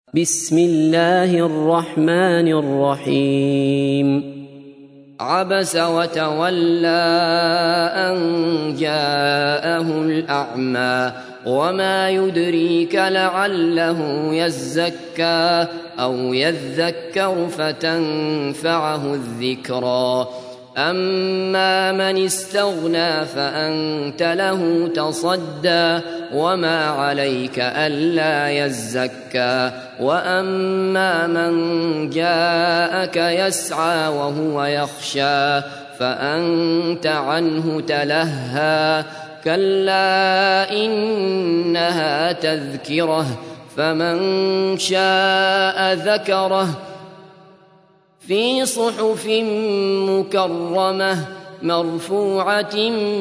بسم الله الرحمن الرحيم. عبس وتولى أن جاءه الأعمى وما يدريك لعله يزكى أو يذكر فتنفعه الذكرى. أما من استغنى فأنت له تصدى وما عليك ألا يزكى. وأما من جاءك يسعى وهو يخشى فأنت عنه تلهى. كلا إنها تذكرة فمن شاء ذكره في صحف مكرمة مرفوعة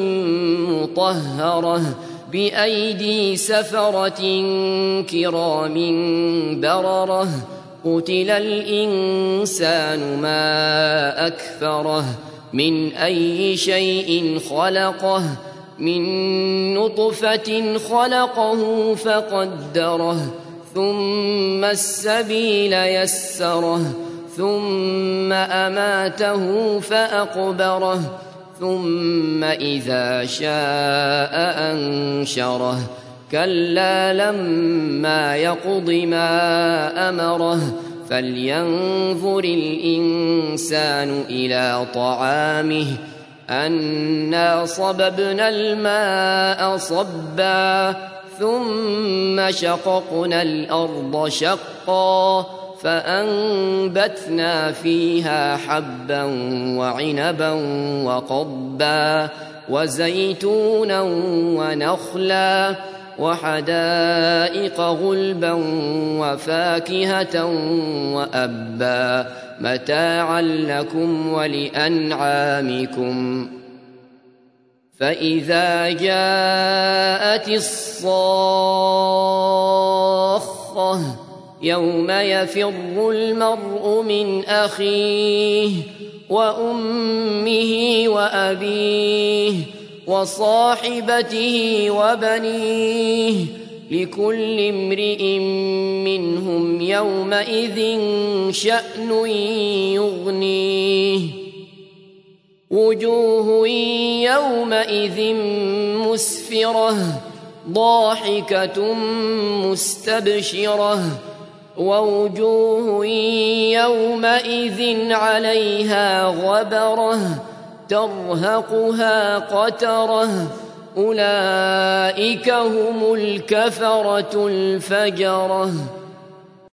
مطهرة بأيدي سفرة كرام بررة. قتل الإنسان ما أكفره من أي شيء خلقه من نطفة خلقه فقدره ثم السبيل يسره ثم أماته فأقبره ثم إذا شاء أنشره. كلا لما يقض ما أمره فلينظر الإنسان إلى طعامه أنا صببنا الماء صبا ثم شققنا الأرض شقا فأنبتنا فيها حبا وعنبا وقضبا وزيتونا ونخلا وحدائق غلبا وفاكهة وأبا متاعا لكم ولأنعامكم. فإذا جاءت الصاخة يوم يفر المرء من أخيه وأمه وأبيه وصاحبته وبنيه لكل امرئ منهم يومئذ شأن يغنيه. وجوه يومئذ مسفرة ضاحكة مستبشرة ووجوه يومئذ عليها غبرة ترهقها قترة أولئك هم الكفرة الفجرة.